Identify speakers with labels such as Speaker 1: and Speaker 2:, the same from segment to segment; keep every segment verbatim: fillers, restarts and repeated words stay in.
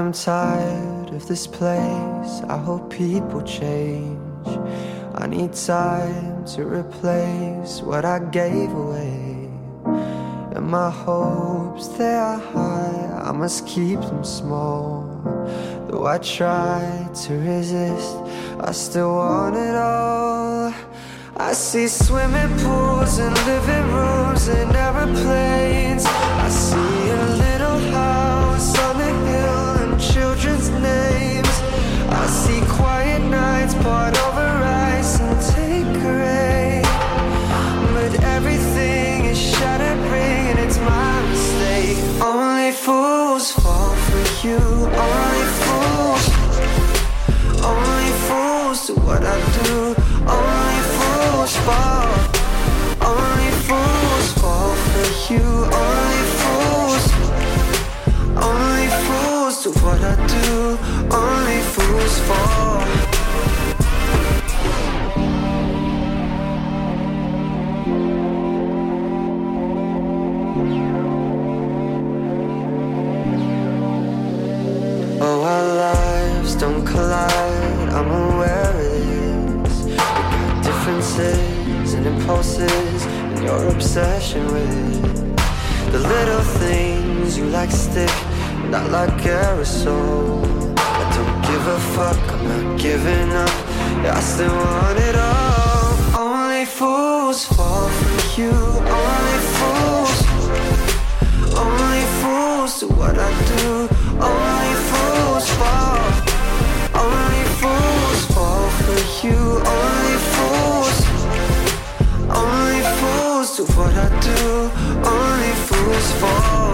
Speaker 1: I'm tired of this place, I hope people change. I need time to replace what I gave away. And my hopes, they are high, I must keep them small. Though I try to resist, I still want it all. I see swimming pools and living rooms and aeroplanes. I see a little house on the hill and children's names. I see quiet nights poured over ice and take rain. But everything is shattering and it's my mistake. Only fools fall for you, only fools. Only fools do what I do, only fools fall. Only fools fall for you, only fools. Only fools do what I do, only fools fall. Oh, our lives don't collide, I'm aware of this. We got differences and impulses and your obsession with the little things. You like stick and I like aerosol. I don't give a fuck, I'm not giving up, yeah, I still want it all. Only fools fall for you, only fools. Only fools do what I do, only fools fall. Only fools fall for you, only fools. Only fools do what I do, only fools fall.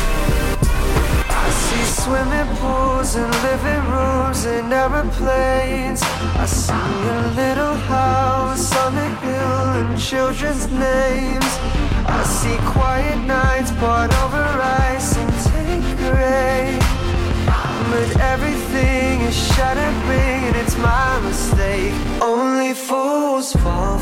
Speaker 1: I see swimming pools and living rooms and aeroplanes. I see a little house on the hill and children's names. I see quiet nights poured over ice and take rain. But everything is shattering and it's my mistake. Only fools fall